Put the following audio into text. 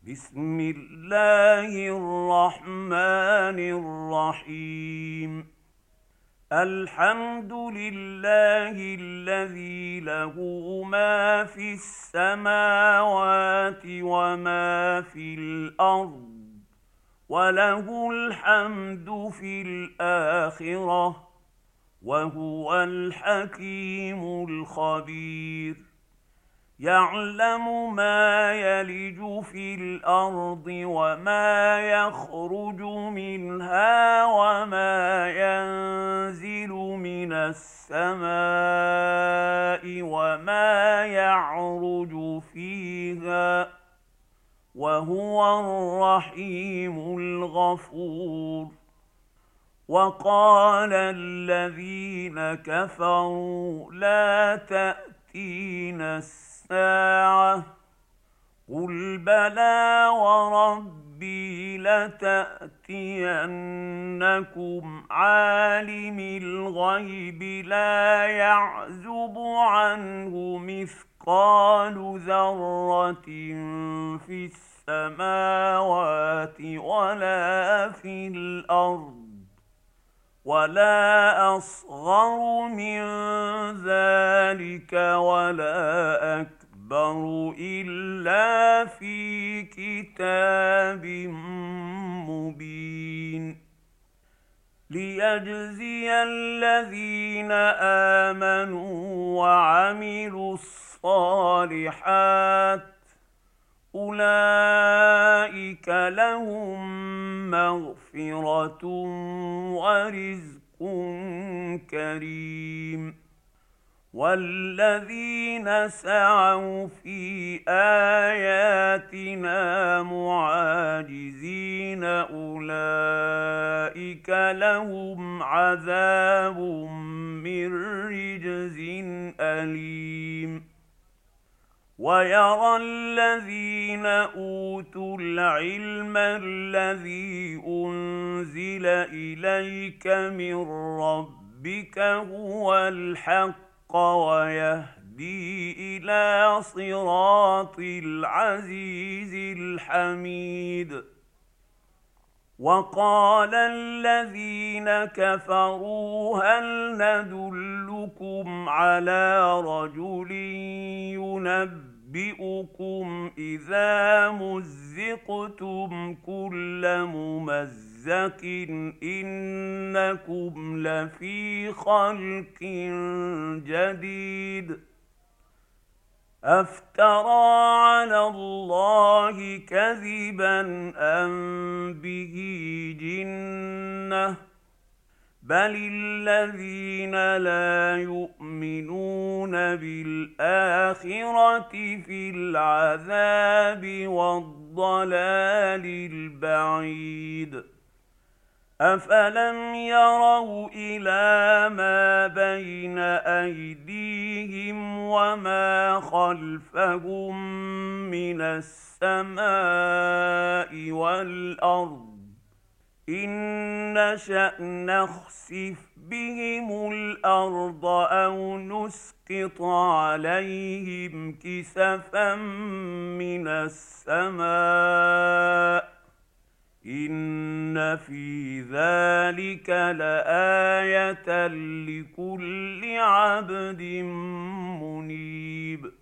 بسم الله الرحمن الرحيم. الحمد لله الذي له ما في السماوات وما في الأرض، وله الحمد في الآخرة، وهو الحكيم الخبير. يعلم ما يلج في الأرض وما يخرج منها وما ينزل من السماء وما يعرج فيها، وهو الرحيم الغفور. وقال الذين كفروا لا تأتينا الساعة، قل بلى وربي لتأتينكم عالم الغيب لا يعزب عنه مثقال ذرة في السماوات ولا في الأرض، ولا أصغر من ذلك ولا أكبر إلا في كتاب مبين، ليجزي الذين آمنوا وعملوا الصالحات أولئك لهم مغفرة ورزق كريم. والذين سعوا في آياتنا معاجزين أولئك لهم عذاب من رجز أليم. ويرى الذين أوتوا العلم الذي أنزل إليك من ربك هو الحق ويهدي إلى صراط العزيز الحميد. وقال الذين كفروا هل ندلكم على رجل ينبئكم إذا مزقتم كل ممزق إنكم لفي خلق جديد. أفترى على الله كذبا أم به جنة؟ بل الذين لا يؤمنون بالآخرة في العذاب والضلال البعيد. أفلم يروا إلى ما بين أيديهم وما خلفهم من السماء والأرض إن نشأ نخسف بهم الأرض أو نسقط عليهم كسفا من السماء إن في ذلك لآية لكل عبد منيب.